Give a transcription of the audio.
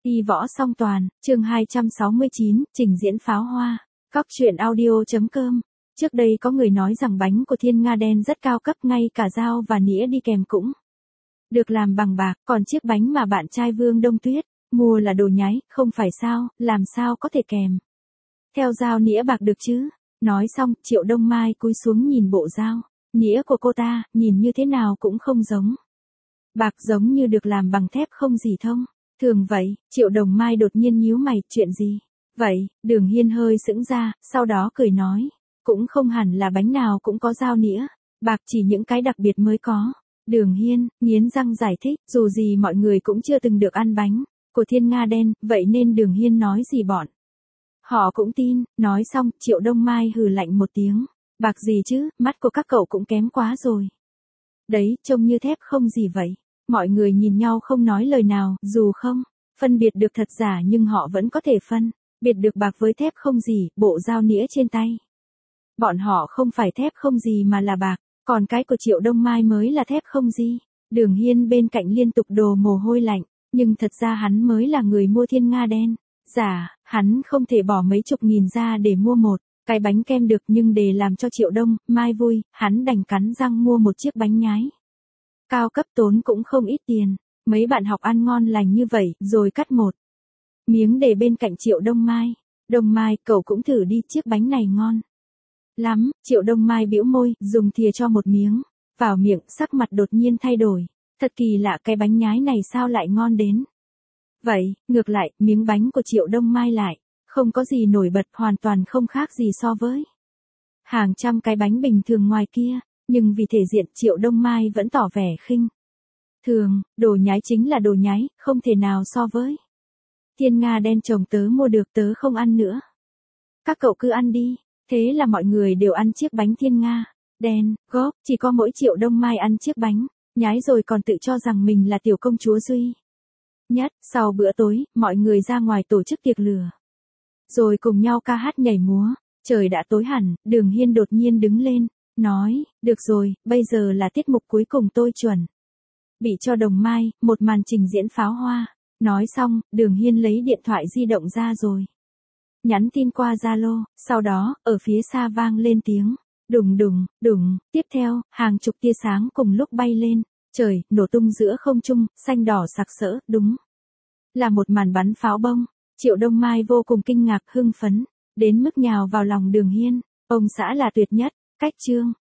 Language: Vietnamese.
Y võ song toàn, chương 269, trình diễn pháo hoa. Các truyện audio.com. Trước đây có người nói rằng bánh của Thiên Nga đen rất cao cấp, ngay cả dao và nĩa đi kèm cũng được làm bằng bạc, còn chiếc bánh mà bạn trai Vương Đông Tuyết mua là đồ nhái, không phải sao, làm sao có thể kèm theo dao nĩa bạc được chứ? Nói xong, Triệu Đông Mai cúi xuống nhìn bộ dao nĩa của cô ta, nhìn như thế nào cũng không giống bạc, giống như được làm bằng thép không gì thông thường vậy. Triệu Đồng Mai đột nhiên nhíu mày, chuyện gì vậy? Đường Hiên hơi sững ra, sau đó cười nói, cũng không hẳn là bánh nào cũng có dao nĩa bạc, chỉ những cái đặc biệt mới có. Đường Hiên nghiến răng giải thích, dù gì mọi người cũng chưa từng được ăn bánh của Thiên Nga đen, vậy nên Đường Hiên nói gì bọn họ cũng tin. Nói xong, Triệu Đông Mai hừ lạnh một tiếng, bạc gì chứ, mắt của các cậu cũng kém quá rồi. Đấy, trông như thép không gì vậy. Mọi người nhìn nhau không nói lời nào, dù không phân biệt được thật giả nhưng họ vẫn có thể phân biệt được bạc với thép không gì. Bộ dao nĩa trên tay bọn họ không phải thép không gì mà là bạc, còn cái của Triệu Đông Mai mới là thép không gì. Đường Hiên bên cạnh liên tục đổ mồ hôi lạnh, nhưng thật ra hắn mới là người mua Thiên Nga đen giả, hắn không thể bỏ mấy chục nghìn ra để mua một cái bánh kem được, nhưng để làm cho Triệu Đông Mai vui, hắn đành cắn răng mua một chiếc bánh nhái cao cấp, tốn cũng không ít tiền. Mấy bạn học ăn ngon lành như vậy, rồi cắt một miếng để bên cạnh Triệu Đông Mai. Đông Mai, cậu cũng thử đi, chiếc bánh này ngon lắm. Triệu Đông Mai bĩu môi, dùng thìa cho một miếng vào miệng, sắc mặt đột nhiên thay đổi. Thật kỳ lạ, cái bánh nhái này sao lại ngon đến vậy? Ngược lại, miếng bánh của Triệu Đông Mai lại không có gì nổi bật, hoàn toàn không khác gì so với hàng trăm cái bánh bình thường ngoài kia. Nhưng vì thể diện, Triệu Đông Mai vẫn tỏ vẻ khinh thường, đồ nhái chính là đồ nhái, không thể nào so với Thiên Nga đen chồng tớ mua được, tớ không ăn nữa. Các cậu cứ ăn đi. Thế là mọi người đều ăn chiếc bánh Thiên Nga đen góp, chỉ có mỗi Triệu Đông Mai ăn chiếc bánh nhái rồi còn tự cho rằng mình là tiểu công chúa duy nhất. Sau bữa tối, mọi người ra ngoài tổ chức tiệc lửa, rồi cùng nhau ca hát nhảy múa. Trời đã tối hẳn, Đường Hiên đột nhiên đứng lên, nói, được rồi, bây giờ là tiết mục cuối cùng, tôi chuẩn bị cho Đồng Mai một màn trình diễn pháo hoa. Nói xong, Đường Hiên lấy điện thoại di động ra rồi nhắn tin qua Zalo, sau đó, ở phía xa vang lên tiếng đùng đùng, đùng. Tiếp theo, hàng chục tia sáng cùng lúc bay lên trời, nổ tung giữa không trung, xanh đỏ sặc sỡ, đúng là một màn bắn pháo bông. Triệu Đông Mai vô cùng kinh ngạc, hưng phấn đến mức nhào vào lòng Đường Hiên. Ông xã là tuyệt nhất. Cách chương